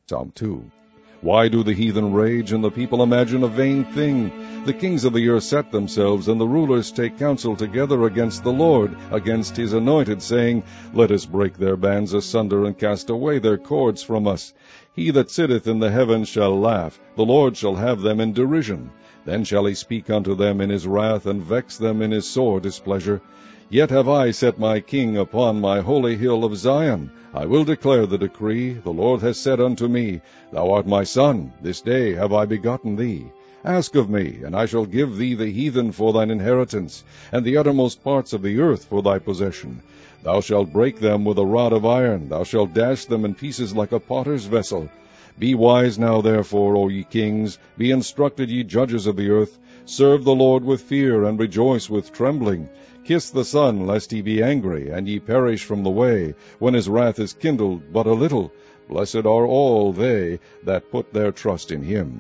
Psalm 2. Why do the heathen rage, and the people imagine a vain thing? The kings of the earth set themselves, and the rulers take counsel together against the Lord, against his anointed, saying, Let us break their bands asunder, and cast away their cords from us. He that sitteth in the heavens shall laugh, the Lord shall have them in derision. Then shall he speak unto them in his wrath, and vex them in his sore displeasure. Yet have I set my king upon my holy hill of Zion. I will declare the decree. The Lord has said unto me, Thou art my son, this day have I begotten thee. Ask of me, and I shall give thee the heathen for thine inheritance, and the uttermost parts of the earth for thy possession. Thou shalt break them with a rod of iron, thou shalt dash them in pieces like a potter's vessel. Be wise now therefore, O ye kings, be instructed, ye judges of the earth. Serve the Lord with fear, and rejoice with trembling. Kiss the Son, lest he be angry, and ye perish from the way, when his wrath is kindled but a little. Blessed are all they that put their trust in him.